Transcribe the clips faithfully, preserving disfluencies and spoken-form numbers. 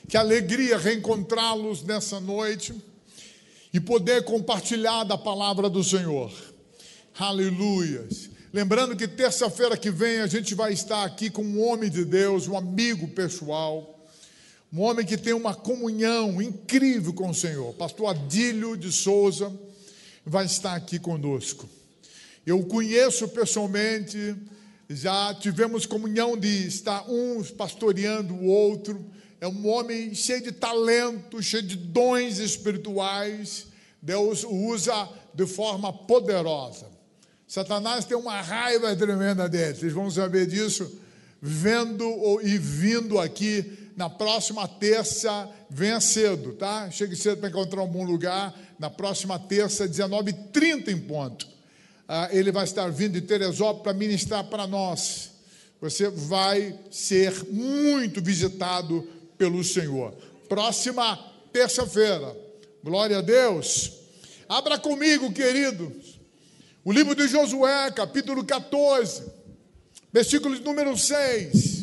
Que alegria reencontrá-los nessa noite e poder compartilhar da palavra do Senhor. Aleluias. Lembrando que terça-feira que vem a gente vai estar aqui com um homem de Deus, um amigo pessoal, um homem que tem uma comunhão incrível com o Senhor. Pastor Adílio de Souza vai estar aqui conosco. Eu o conheço pessoalmente, já tivemos comunhão de estar uns pastoreando o outro. É um homem cheio de talento, cheio de dons espirituais. Deus o usa de forma poderosa. Satanás tem uma raiva tremenda dele. Vocês vão saber disso vendo e vindo aqui na próxima terça. Venha cedo, tá? Chegue cedo para encontrar um bom lugar. Na próxima terça, dezenove e trinta em ponto. Ah, ele vai estar vindo de Teresópolis para ministrar para nós. Você vai ser muito visitado pelo Senhor. Próxima terça-feira. Glória a Deus. Abra comigo, queridos, o livro de Josué, capítulo quatorze, versículo número seis.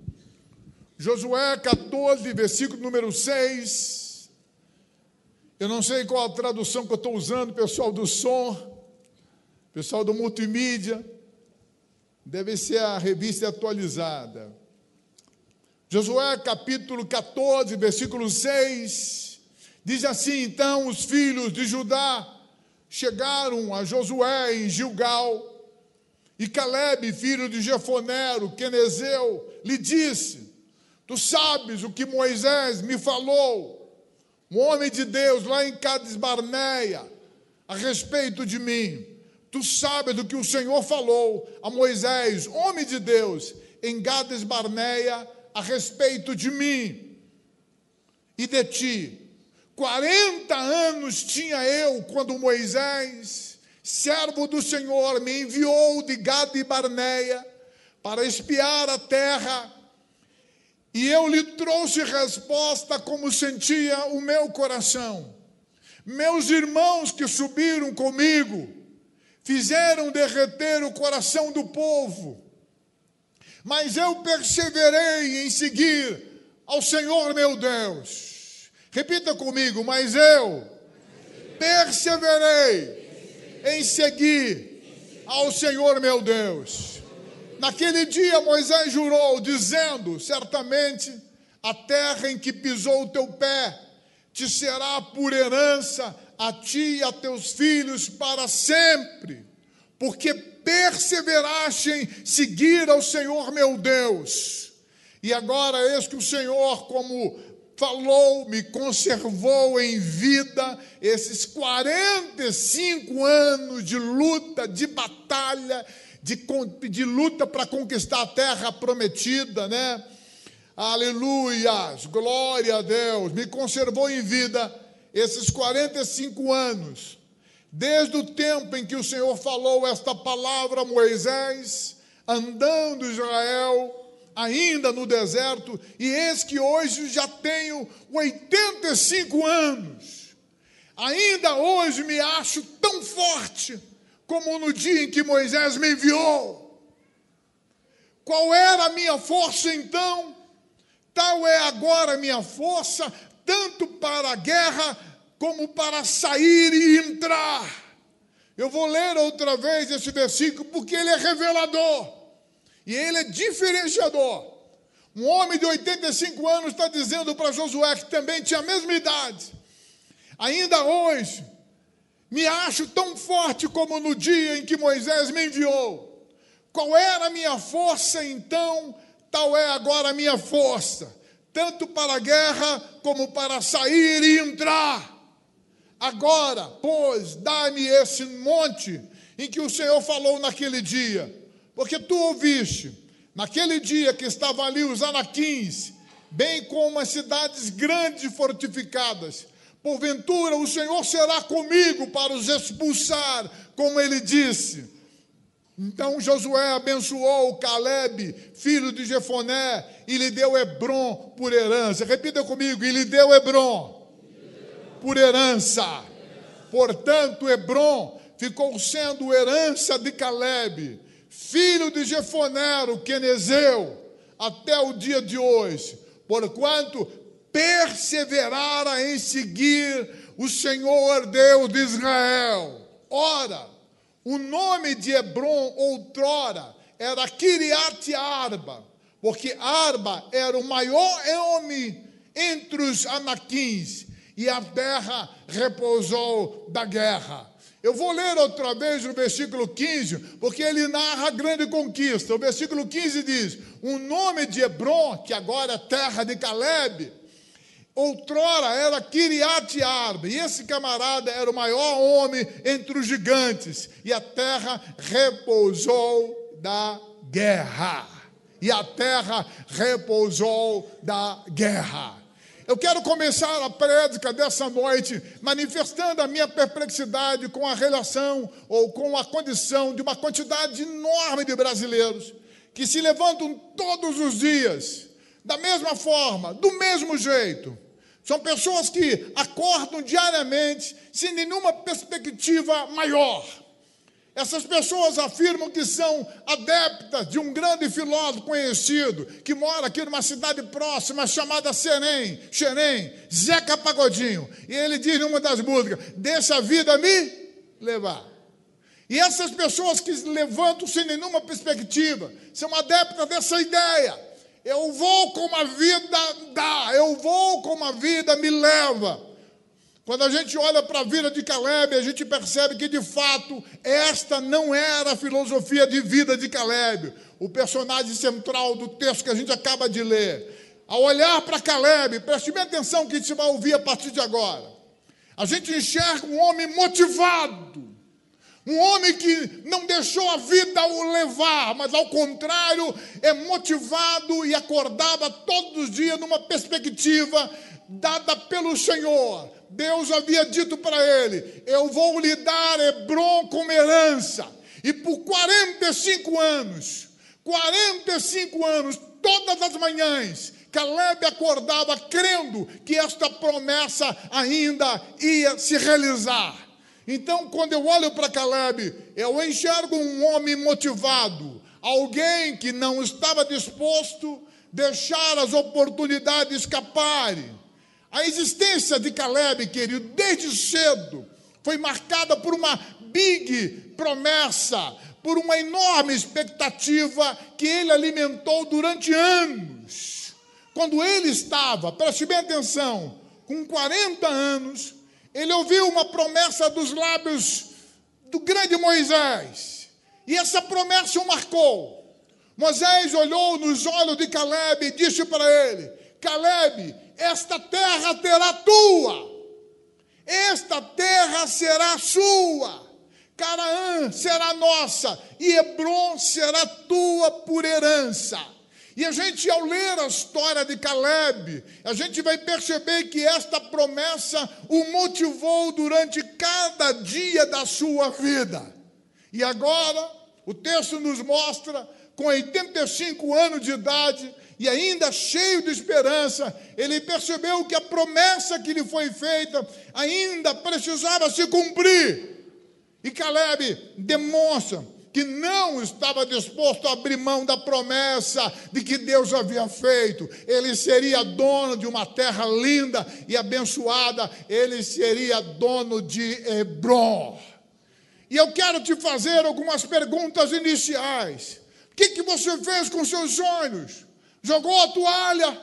Josué quatorze, versículo número seis. Eu não sei qual a tradução que eu estou usando, pessoal do som, pessoal do multimídia. Deve ser a revista atualizada. Josué capítulo quatorze, versículo seis, diz assim: então os filhos de Judá chegaram a Josué em Gilgal, e Calebe, filho de Jefoné, o quenezeu, lhe disse: tu sabes o que Moisés me falou, um homem de Deus lá em Cades Barneia, a respeito de mim. Tu sabes do que o Senhor falou a Moisés, homem de Deus, em Cades Barneia, a respeito de mim e de ti. Quarenta anos tinha eu quando Moisés, servo do Senhor, me enviou de Gade e Barneia para espiar a terra, e eu lhe trouxe resposta como sentia o meu coração. Meus irmãos que subiram comigo fizeram derreter o coração do povo, mas eu perseverei em seguir ao Senhor meu Deus. Repita comigo: mas eu perseverei em seguir ao Senhor meu Deus. Naquele dia Moisés jurou, dizendo: certamente a terra em que pisou o teu pé te será por herança a ti e a teus filhos para sempre, porque perseveraste em seguir ao Senhor meu Deus. E agora eis que o Senhor, como falou, me conservou em vida esses quarenta e cinco anos de luta, de batalha, de, de luta para conquistar a terra prometida, né? Aleluias, glória a Deus. Me conservou em vida esses quarenta e cinco anos, desde o tempo em que o Senhor falou esta palavra a Moisés, andando Israel ainda no deserto, e eis que hoje já tenho oitenta e cinco anos. Ainda hoje me acho tão forte como no dia em que Moisés me enviou. Qual era a minha força então? Tal é agora a minha força, tanto para a guerra como para sair e entrar. Eu vou ler outra vez esse versículo porque ele é revelador e ele é diferenciador. Um homem de oitenta e cinco anos está dizendo para Josué, que também tinha a mesma idade: ainda hoje me acho tão forte como no dia em que Moisés me enviou. Qual era a minha força então? Tal é agora a minha força, tanto para a guerra como para sair e entrar. Agora, pois, dá-me esse monte em que o Senhor falou naquele dia, porque tu ouviste, naquele dia que estavam ali os anaquins, bem como as cidades grandes e fortificadas. Porventura o Senhor será comigo para os expulsar, como ele disse. Então Josué abençoou Calebe, filho de Jefoné, e lhe deu Hebrom por herança. Repita comigo: e lhe deu Hebrom por herança. Portanto, Hebrom ficou sendo herança de Calebe, filho de Jefoné, o quenezeu, até o dia de hoje, porquanto perseverara em seguir o Senhor Deus de Israel. Ora, o nome de Hebrom outrora era Kiriat Arba, porque Arba era o maior homem entre os anaquins, e a terra repousou da guerra. Eu vou ler outra vez o versículo quinze, porque ele narra a grande conquista. O versículo quinze diz: o nome de Hebrom, que agora é terra de Caleb, outrora era Kiriat Arba, e esse camarada era o maior homem entre os gigantes, e a terra repousou da guerra. E a terra repousou da guerra. Eu quero começar a prédica dessa noite manifestando a minha perplexidade com a relação ou com a condição de uma quantidade enorme de brasileiros que se levantam todos os dias, da mesma forma, do mesmo jeito. São pessoas que acordam diariamente sem nenhuma perspectiva maior. Essas pessoas afirmam que são adeptas de um grande filósofo conhecido, que mora aqui numa cidade próxima, chamada Xerém, Xerém, Zeca Pagodinho. E ele diz numa das músicas: deixa a vida me levar. E essas pessoas que se levantam sem nenhuma perspectiva, são adeptas dessa ideia. Eu vou como a vida dá, eu vou como a vida me leva. Quando a gente olha para a vida de Caleb, a gente percebe que, de fato, esta não era a filosofia de vida de Caleb, o personagem central do texto que a gente acaba de ler. Ao olhar para Caleb, preste bem atenção que a gente vai ouvir a partir de agora. A gente enxerga um homem motivado, um homem que não deixou a vida o levar, mas, ao contrário, é motivado e acordava todos os dias numa perspectiva dada pelo Senhor. Deus havia dito para ele: eu vou lhe dar Hebrom como herança. E por quarenta e cinco anos, quarenta e cinco anos, todas as manhãs, Caleb acordava crendo que esta promessa ainda ia se realizar. Então, quando eu olho para Caleb, eu enxergo um homem motivado, alguém que não estava disposto a deixar as oportunidades escaparem. A existência de Caleb, querido, desde cedo, foi marcada por uma big promessa, por uma enorme expectativa que ele alimentou durante anos. Quando ele estava, preste bem atenção, com quarenta anos, ele ouviu uma promessa dos lábios do grande Moisés. E essa promessa o marcou. Moisés olhou nos olhos de Caleb e disse para ele: Caleb, esta terra terá tua, esta terra será sua, Canaã será nossa, e Hebrom será tua por herança. E a gente, ao ler a história de Caleb, a gente vai perceber que esta promessa o motivou durante cada dia da sua vida. E agora, o texto nos mostra, com oitenta e cinco anos de idade, e ainda cheio de esperança, ele percebeu que a promessa que lhe foi feita ainda precisava se cumprir. E Caleb demonstra que não estava disposto a abrir mão da promessa de que Deus havia feito. Ele seria dono de uma terra linda e abençoada, ele seria dono de Hebrom. E eu quero te fazer algumas perguntas iniciais. O que, que você fez com seus sonhos? Jogou a toalha?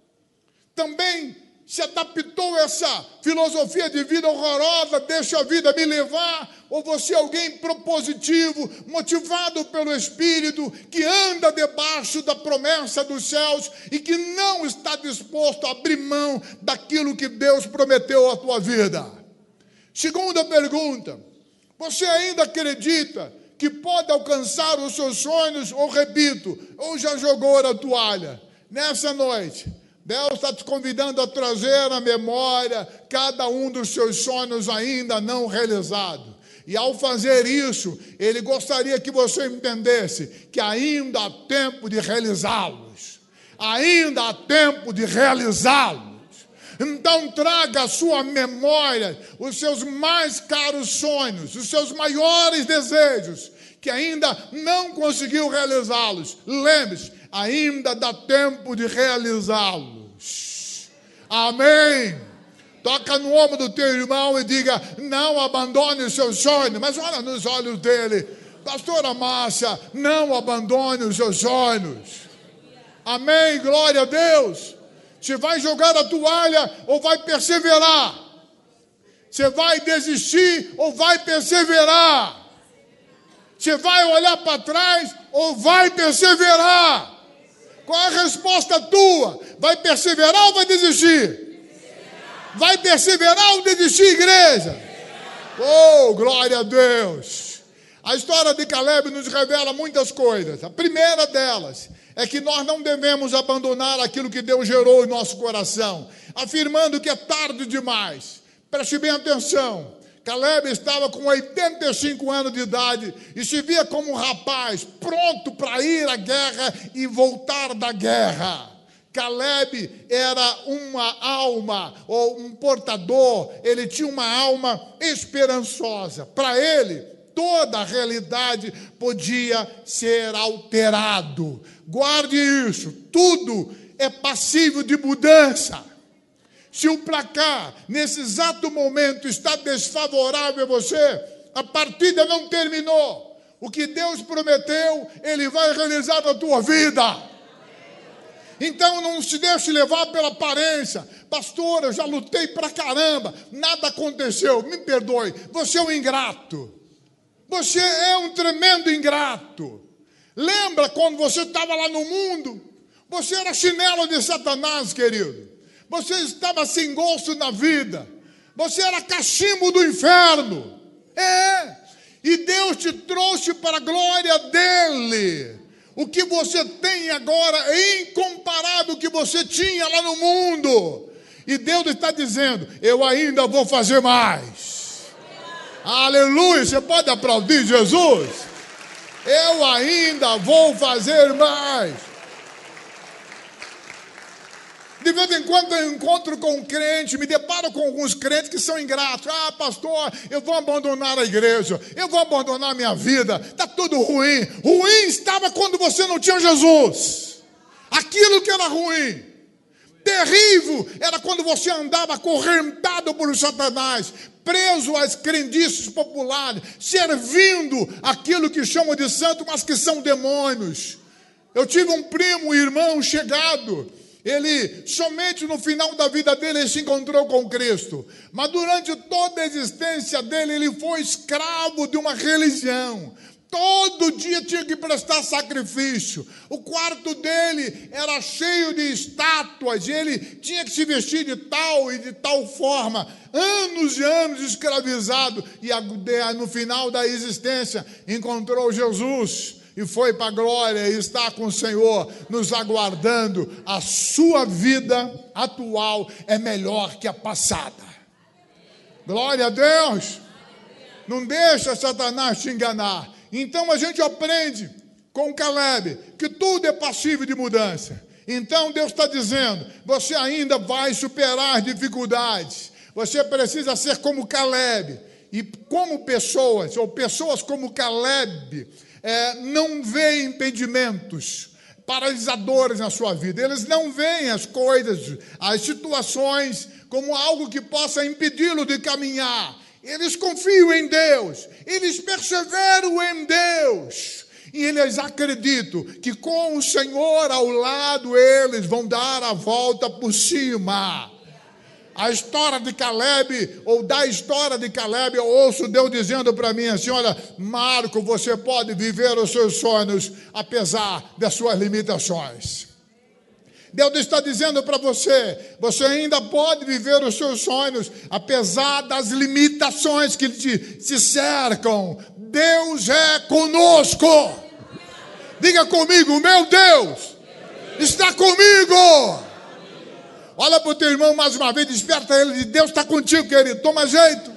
Também se adaptou a essa filosofia de vida horrorosa, deixa a vida me levar? Ou você é alguém propositivo, motivado pelo Espírito, que anda debaixo da promessa dos céus e que não está disposto a abrir mão daquilo que Deus prometeu à tua vida? Segunda pergunta: você ainda acredita que pode alcançar os seus sonhos, ou repito, ou já jogou a toalha? Nessa noite, Deus está te convidando a trazer à memória cada um dos seus sonhos ainda não realizados. E ao fazer isso, Ele gostaria que você entendesse que ainda há tempo de realizá-los. Ainda há tempo de realizá-los. Então traga à sua memória os seus mais caros sonhos, os seus maiores desejos, que ainda não conseguiu realizá-los. Lembre-se, ainda dá tempo de realizá-los. Amém. Toca no ombro do teu irmão e diga: não abandone o seu sonho. Mas olha nos olhos dele: pastora Márcia, não abandone os seus sonhos. Amém, glória a Deus. Você vai jogar a toalha ou vai perseverar? Você vai desistir ou vai perseverar? Você vai olhar para trás ou vai perseverar? Qual é a resposta tua? Vai perseverar ou vai desistir? Vai perseverar ou desistir, igreja? Oh, glória a Deus. A história de Caleb nos revela muitas coisas. A primeira delas é que nós não devemos abandonar aquilo que Deus gerou em nosso coração, afirmando que é tarde demais. Preste bem atenção. Caleb estava com oitenta e cinco anos de idade e se via como um rapaz pronto para ir à guerra e voltar da guerra. Caleb era uma alma, ou um portador, ele tinha uma alma esperançosa. Para ele, toda a realidade podia ser alterado. Guarde isso, tudo é passível de mudança. Se o placar, nesse exato momento, está desfavorável a você, a partida não terminou. O que Deus prometeu, Ele vai realizar na tua vida. Então não se deixe levar pela aparência. Pastor, eu já lutei pra caramba, nada aconteceu. Me perdoe, você é um ingrato. Você é um tremendo ingrato. Lembra quando você estava lá no mundo? Você era chinelo de Satanás, querido. Você estava sem gosto na vida. Você era cachimbo do inferno. É. E Deus te trouxe para a glória dele. O que você tem agora é incomparável ao que você tinha lá no mundo. E Deus está dizendo: eu ainda vou fazer mais. Aleluia, você pode aplaudir Jesus? Eu ainda vou fazer mais. De vez em quando eu encontro com um crente, me deparo com alguns crentes que são ingratos. Ah, pastor, eu vou abandonar a igreja, eu vou abandonar a minha vida, está tudo ruim. Ruim estava quando você não tinha Jesus. Aquilo que era ruim. Terrível era quando você andava acorrentado por Satanás, preso às crendices populares, servindo aquilo que chamam de santo, mas que são demônios. Eu tive um primo, um irmão chegado. Ele, somente no final da vida dele, ele se encontrou com Cristo. Mas durante toda a existência dele, ele foi escravo de uma religião. Todo dia tinha que prestar sacrifício. O quarto dele era cheio de estátuas. E ele tinha que se vestir de tal e de tal forma. Anos e anos escravizado. E no final da existência, encontrou Jesus. E foi para a glória e está com o Senhor, nos aguardando. A sua vida atual é melhor que a passada. Glória a Deus. Não deixa Satanás te enganar. Então a gente aprende com Caleb que tudo é passível de mudança. Então Deus está dizendo: você ainda vai superar dificuldades. Você precisa ser como Caleb. E como pessoas, ou pessoas como Caleb, É, não veem impedimentos paralisadores na sua vida. Eles não veem as coisas, as situações como algo que possa impedi-lo de caminhar. Eles confiam em Deus, eles perseveram em Deus. E eles acreditam que com o Senhor ao lado, eles vão dar a volta por cima. A história de Caleb, ou da história de Caleb, eu ouço Deus dizendo para mim assim: olha, Marco, você pode viver os seus sonhos apesar das suas limitações. Deus está dizendo para você: você ainda pode viver os seus sonhos apesar das limitações que te, te cercam. Deus é conosco. Diga comigo: meu Deus está comigo. Olha para o teu irmão mais uma vez, desperta ele, Deus está contigo, querido, toma jeito.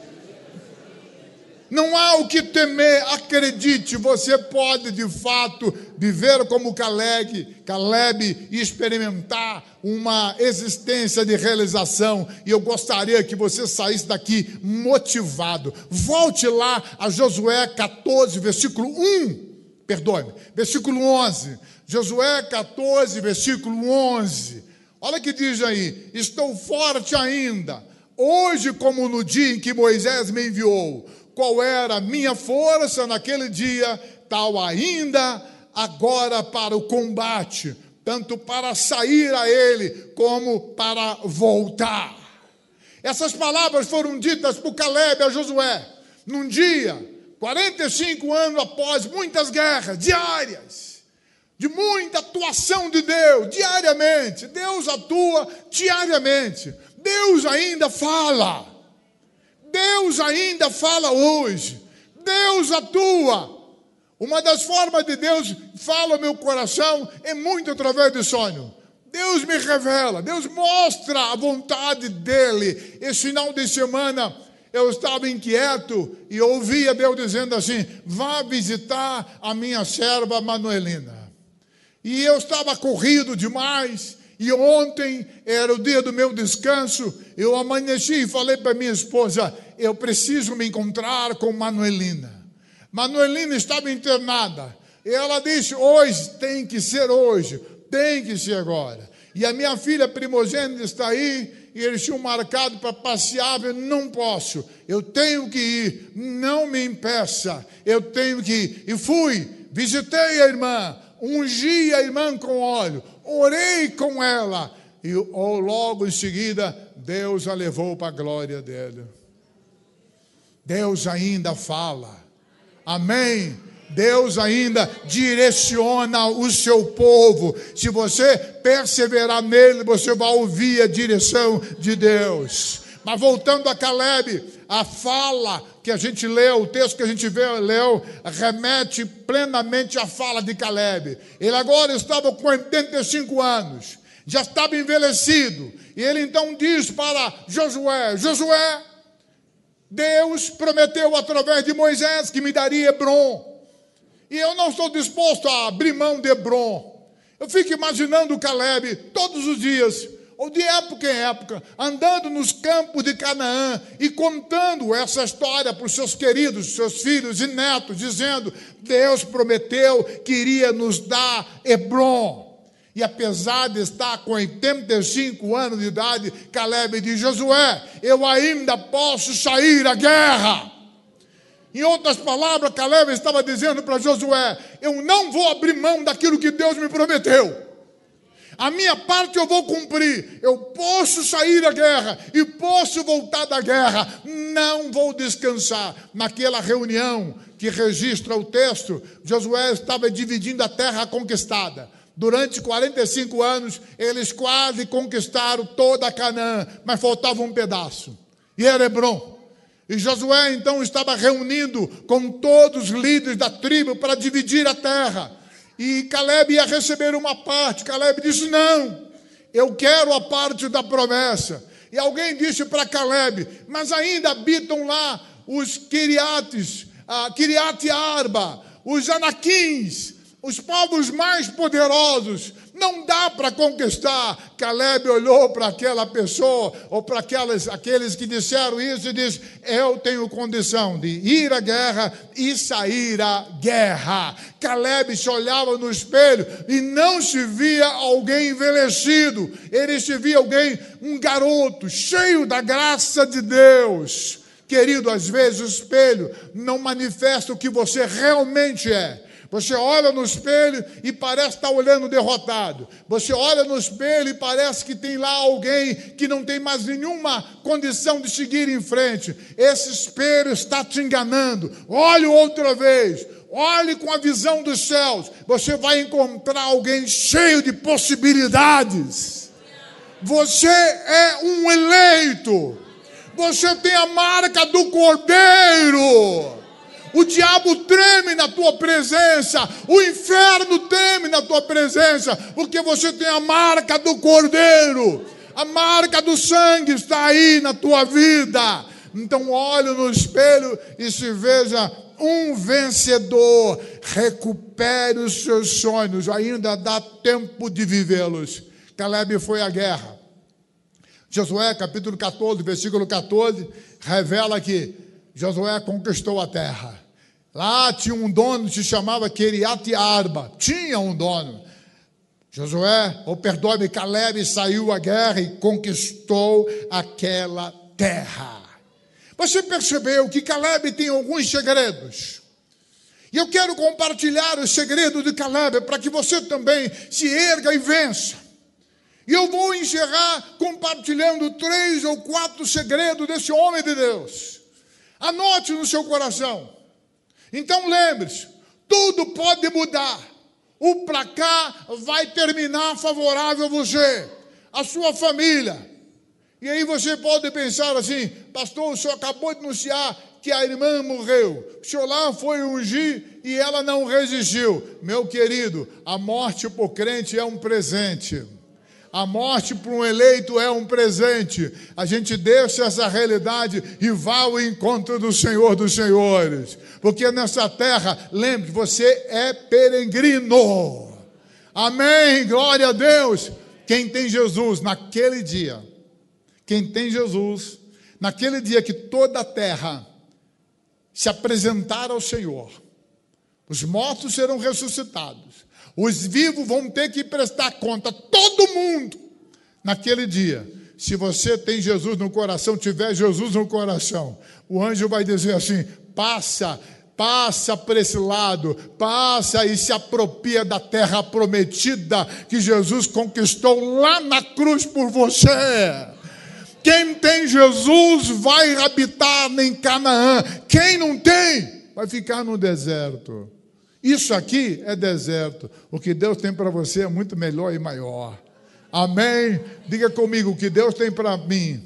Não há o que temer, acredite, você pode de fato viver como Caleb, Caleb e experimentar uma existência de realização. E eu gostaria que você saísse daqui motivado. Volte lá a Josué catorze, versículo um, perdoe-me, versículo onze. Josué catorze, versículo onze. Olha o que diz aí: estou forte ainda, hoje como no dia em que Moisés me enviou. Qual era a minha força naquele dia, tal ainda agora para o combate, tanto para sair a ele, como para voltar. Essas palavras foram ditas por Caleb a Josué, num dia, quarenta e cinco anos após muitas guerras diárias, de muita atuação de Deus, diariamente. Deus atua diariamente. Deus ainda fala. Deus ainda fala hoje. Deus atua. Uma das formas de Deus fala ao meu coração é muito através do sonho. Deus me revela, Deus mostra a vontade dEle. Esse final de semana eu estava inquieto e ouvia Deus dizendo assim: vá visitar a minha serva Manuelina. E eu estava corrido demais, e ontem era o dia do meu descanso. Eu amanheci e falei para minha esposa: eu preciso me encontrar com Manuelina. Manuelina estava internada, e ela disse: hoje tem que ser hoje, tem que ser agora. E a minha filha primogênita está aí, e eles tinham marcado para passear. Eu não posso, eu tenho que ir, não me impeça, eu tenho que ir. E fui, visitei a irmã, ungi a irmã com óleo, orei com ela, e logo em seguida Deus a levou para a glória dele. Deus ainda fala, amém? Deus ainda direciona o seu povo. Se você perseverar nele, você vai ouvir a direção de Deus. Mas voltando a Caleb, a fala que a gente leu, o texto que a gente leu, remete plenamente à fala de Caleb. Ele agora estava com oitenta e cinco anos, já estava envelhecido, e ele então diz para Josué: Josué, Deus prometeu através de Moisés que me daria Hebrom, e eu não estou disposto a abrir mão de Hebrom. Eu fico imaginando o Caleb todos os dias, ou de época em época, andando nos campos de Canaã e contando essa história para os seus queridos, seus filhos e netos, dizendo: Deus prometeu que iria nos dar Hebrom. E apesar de estar com oitenta e cinco anos de idade, Caleb diz: Josué, eu ainda posso sair à guerra. Em outras palavras, Caleb estava dizendo para Josué: eu não vou abrir mão daquilo que Deus me prometeu. A minha parte eu vou cumprir. Eu posso sair da guerra e posso voltar da guerra. Não vou descansar. Naquela reunião que registra o texto, Josué estava dividindo a terra conquistada. Durante quarenta e cinco anos, eles quase conquistaram toda a Canaã, mas faltava um pedaço, e era Hebrom. E Josué então estava reunindo com todos os líderes da tribo para dividir a terra. E Caleb ia receber uma parte. Caleb disse: não, eu quero a parte da promessa. E alguém disse para Caleb: mas ainda habitam lá os Quiriates, uh, Quiriate Arba, os Anaquins, os povos mais poderosos. Não dá para conquistar. Caleb olhou para aquela pessoa, ou para aquelas, aqueles que disseram isso, e disse: eu tenho condição de ir à guerra e sair à guerra. Caleb se olhava no espelho e não se via alguém envelhecido. Ele se via alguém, um garoto, cheio da graça de Deus. Querido, às vezes o espelho não manifesta o que você realmente é. Você olha no espelho e parece estar olhando derrotado. Você olha no espelho e parece que tem lá alguém que não tem mais nenhuma condição de seguir em frente. Esse espelho está te enganando. Olhe outra vez. Olhe com a visão dos céus. Você vai encontrar alguém cheio de possibilidades. Você é um eleito. Você tem a marca do Cordeiro. O diabo treme na tua presença, o inferno treme na tua presença, porque você tem a marca do Cordeiro, a marca do sangue está aí na tua vida. Então olhe no espelho e se veja um vencedor. Recupere os seus sonhos, ainda dá tempo de vivê-los. Caleb foi à guerra. Josué capítulo catorze, versículo catorze, revela que Josué conquistou a terra. Lá tinha um dono que se chamava Quiriate Arba. Tinha um dono. Josué, ou perdoe-me, Caleb saiu à guerra e conquistou aquela terra. Você percebeu que Caleb tem alguns segredos? E eu quero compartilhar o segredo de Caleb para que você também se erga e vença. E eu vou encerrar compartilhando três ou quatro segredos desse homem de Deus. Anote no seu coração. Então lembre-se, tudo pode mudar. O pra cá vai terminar favorável a você, a sua família. E aí você pode pensar assim, pastor, o senhor acabou de anunciar que a irmã morreu. O senhor lá foi ungir e ela não resistiu. Meu querido, a morte para o crente é um presente. A morte para um eleito é um presente. A gente deixa essa realidade e vá ao encontro do Senhor dos Senhores. Porque nessa terra, lembre, você é peregrino. Amém, glória a Deus. Quem tem Jesus naquele dia, quem tem Jesus, naquele dia que toda a terra se apresentar ao Senhor, os mortos serão ressuscitados, os vivos vão ter que prestar conta, todo mundo, naquele dia. Se você tem Jesus no coração, tiver Jesus no coração, o anjo vai dizer assim, passa, passa para esse lado, passa e se apropria da terra prometida que Jesus conquistou lá na cruz por você. Quem tem Jesus vai habitar em Canaã. Quem não tem, vai ficar no deserto. Isso aqui é deserto. O que Deus tem para você é muito melhor e maior. Amém? Diga comigo, o que Deus tem para mim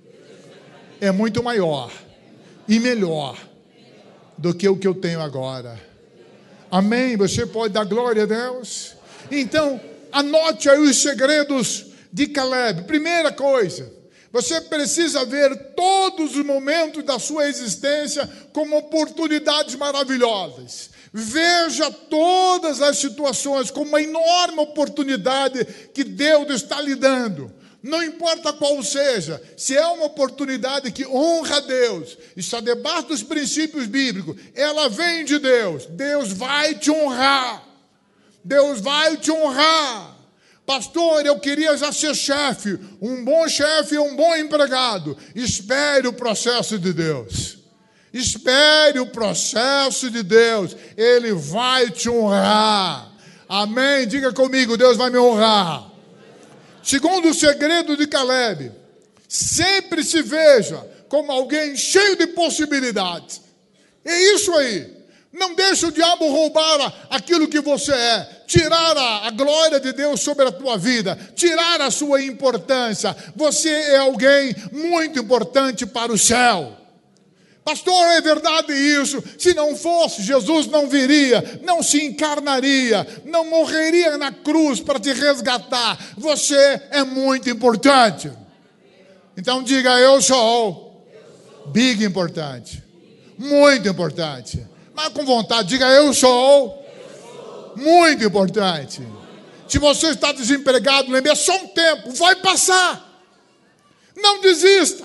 é muito maior e melhor do que o que eu tenho agora. Amém? Você pode dar glória a Deus? Então, anote aí os segredos de Caleb. Primeira coisa, você precisa ver todos os momentos da sua existência como oportunidades maravilhosas. Veja todas as situações como uma enorme oportunidade que Deus está lhe dando. Não importa qual seja, se é uma oportunidade que honra a Deus, está debaixo dos princípios bíblicos, ela vem de Deus, Deus vai te honrar. Deus vai te honrar. Pastor, eu queria já ser chefe. Um bom chefe é um bom empregado. Espere o processo de Deus. Espere o processo de Deus. Ele vai te honrar. Amém? Diga comigo, Deus vai me honrar. Segundo o segredo de Caleb, sempre se veja como alguém cheio de possibilidades. É isso aí. Não deixe o diabo roubar aquilo que você é, tirar a, a glória de Deus sobre a tua vida, tirar a sua importância. Você é alguém muito importante para o céu. Pastor, é verdade isso? Se não fosse, Jesus não viria, não se encarnaria, não morreria na cruz para te resgatar. Você é muito importante. Então diga, eu sou big importante, muito importante. Mas com vontade, diga, eu sou muito importante. Se você está desempregado, lembre, é só um tempo, vai passar. Não desista.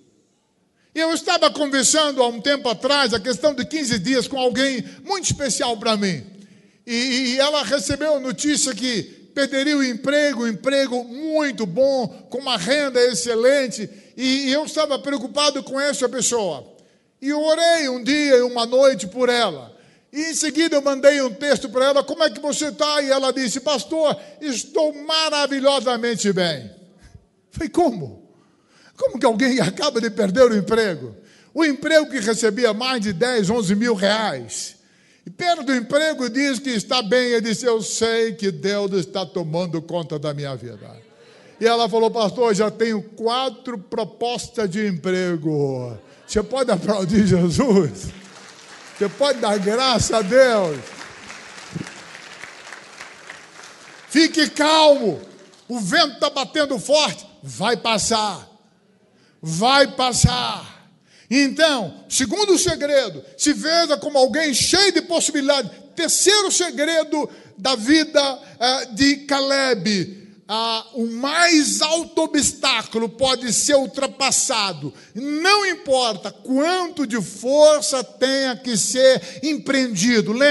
Eu estava conversando há um tempo atrás, a questão de quinze dias, com alguém muito especial para mim. E, e ela recebeu a notícia que perderia o emprego, um emprego muito bom, com uma renda excelente. E, e eu estava preocupado com essa pessoa. E eu orei um dia e uma noite por ela. E em seguida eu mandei um texto para ela, como é que você está? E ela disse, pastor, estou maravilhosamente bem. Falei, como? Como que alguém acaba de perder o emprego? O emprego que recebia mais de dez, onze mil reais. E perde o emprego e diz que está bem. Ele disse, eu sei que Deus está tomando conta da minha vida. E ela falou, pastor, já tenho quatro propostas de emprego. Você pode aplaudir Jesus? Você pode dar graça a Deus? Fique calmo. O vento está batendo forte. Vai passar. Vai passar. Então, segundo segredo, se veja como alguém cheio de possibilidades. Terceiro segredo da vida uh, de Caleb. Ah, o mais alto obstáculo pode ser ultrapassado. Não importa quanto de força tenha que ser empreendido. Lembre,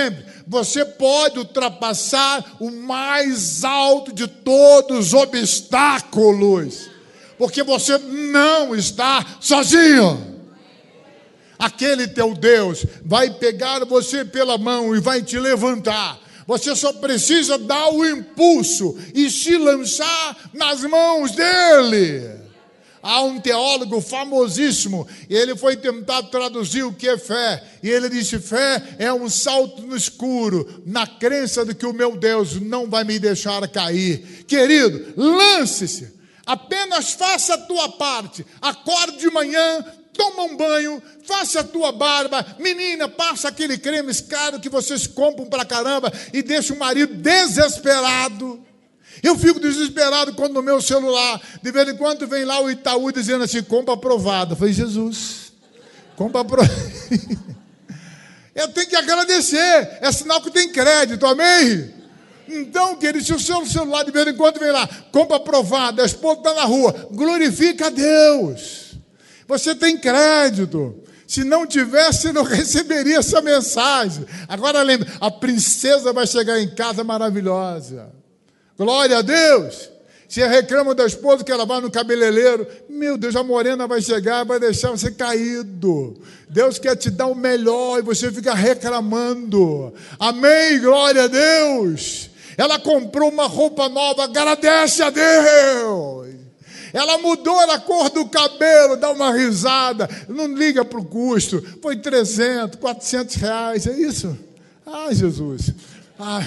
você pode ultrapassar o mais alto de todos os obstáculos, porque você não está sozinho. Aquele teu Deus vai pegar você pela mão e vai te levantar. Você só precisa dar o impulso e se lançar nas mãos dele. Há um teólogo famosíssimo, e ele foi tentar traduzir o que é fé. E ele disse: fé é um salto no escuro, na crença de que o meu Deus não vai me deixar cair. Querido, lance-se. Apenas faça a tua parte. Acorde de manhã, toma um banho, faça a tua barba. Menina, passa aquele creme caro que vocês compram pra caramba e deixa o marido desesperado. Eu fico desesperado quando no meu celular, de vez em quando, vem lá o Itaú dizendo assim: compra aprovada. Eu falei: Jesus, compra aprovada. Eu tenho que agradecer, é sinal que tem crédito, amém? Então, querido, se o seu celular de vez em quando vem lá, compra aprovada, a esposa está na rua, glorifica a Deus. Você tem crédito. Se não tivesse, você não receberia essa mensagem. Agora lembre, a princesa vai chegar em casa maravilhosa. Glória a Deus. Você reclama da esposa que ela vai no cabeleireiro. Meu Deus, a morena vai chegar, vai deixar você caído. Deus quer te dar o melhor e você fica reclamando. Amém, glória a Deus. Ela comprou uma roupa nova, agradece a Deus. Ela mudou a cor do cabelo, dá uma risada, não liga para o custo. Foi trezentos, quatrocentos reais, é isso? Ah, Jesus. Ah.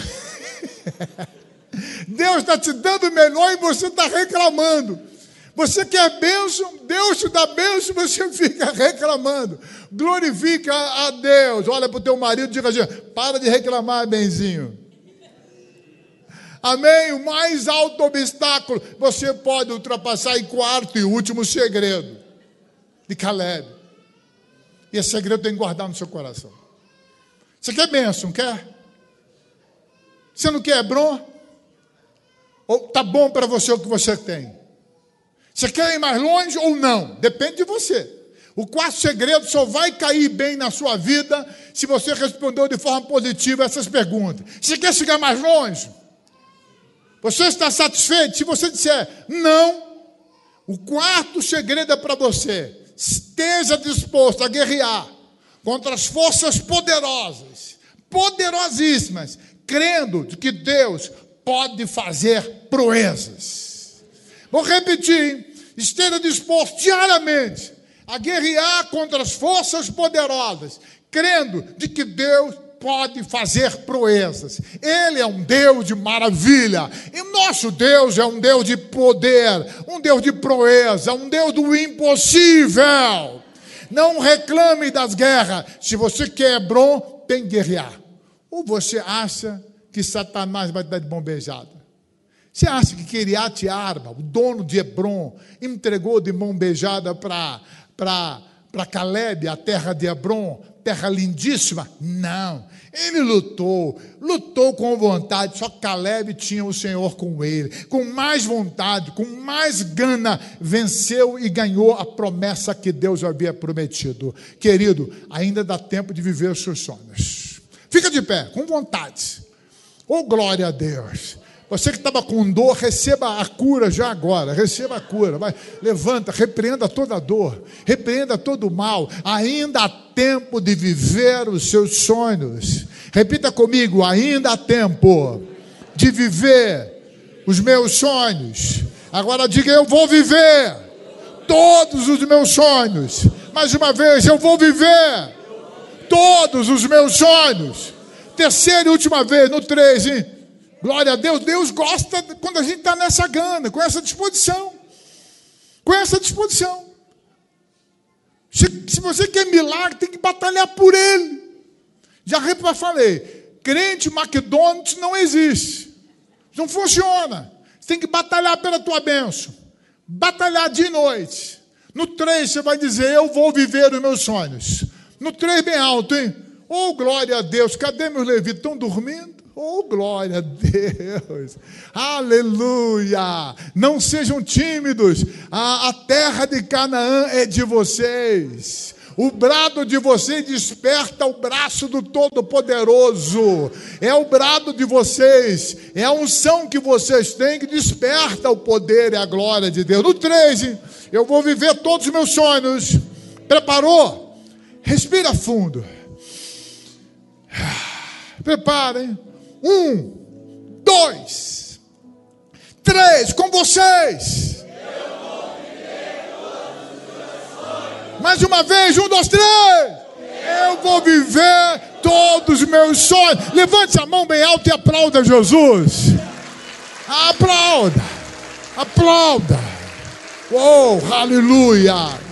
Deus está te dando o melhor e você está reclamando. Você quer bênção, Deus te dá bênção, você fica reclamando. Glorifica a Deus. Olha para o teu marido e diga assim: para de reclamar, benzinho. Amém? O mais alto obstáculo você pode ultrapassar. Em quarto e último segredo de Caleb. E esse segredo tem que guardar no seu coração. Você quer bênção, quer? Você não quer Hebron? Ou está bom para você o que você tem? Você quer ir mais longe ou não? Depende de você. O quarto segredo só vai cair bem na sua vida se você respondeu de forma positiva essas perguntas. Você quer chegar mais longe? Você está satisfeito? Se você disser não, o quarto segredo é para você. Esteja disposto a guerrear contra as forças poderosas, poderosíssimas, crendo que Deus pode fazer proezas. Vou repetir: esteja disposto diariamente a guerrear contra as forças poderosas, crendo de que Deus pode fazer proezas. Ele é um Deus de maravilha, e o nosso Deus é um Deus de poder, um Deus de proeza, um Deus do impossível. Não reclame das guerras. Se você quer Hebron, tem que guerrear. Ou você acha que Satanás vai dar de mão beijada? Você acha que Kiriat Arba, o dono de Hebron, entregou de mão beijada para para Caleb, a terra de Hebron, terra lindíssima? Não. Ele lutou, lutou com vontade, só que Caleb tinha o Senhor com ele. Com mais vontade, com mais gana, venceu e ganhou a promessa que Deus havia prometido. Querido, ainda dá tempo de viver os seus sonhos. Fica de pé, com vontade. Oh, glória a Deus. Você que estava com dor, receba a cura já agora. Receba a cura. Vai, levanta, repreenda toda a dor. Repreenda todo o mal. Ainda há tempo de viver os seus sonhos. Repita comigo: ainda há tempo de viver os meus sonhos. Agora diga: eu vou viver todos os meus sonhos. Mais uma vez: eu vou viver todos os meus sonhos. Terceira e última vez, no três, hein? Glória a Deus. Deus gosta quando a gente está nessa gana, com essa disposição. Com essa disposição. Se, se você quer milagre, tem que batalhar por ele. Já falei, crente McDonald's não existe. Não funciona. Você tem que batalhar pela tua bênção. Batalhar dia e noite. No três você vai dizer: eu vou viver os meus sonhos. No três bem alto, hein? Oh, glória a Deus. Cadê meus levitas? Estão dormindo? Oh, glória a Deus, aleluia. Não sejam tímidos, a, a terra de Canaã é de vocês. O brado de vocês desperta o braço do Todo-Poderoso. É o brado de vocês, é a unção que vocês têm que desperta o poder e a glória de Deus. No três, eu vou viver todos os meus sonhos. Preparou? Respira fundo. Preparem. Um, dois, três, com vocês. Mais uma vez, um, dois, três. Eu vou viver todos os meus sonhos. Levante a mão bem alta e aplauda Jesus. Aplauda. Aplauda. Oh, aleluia.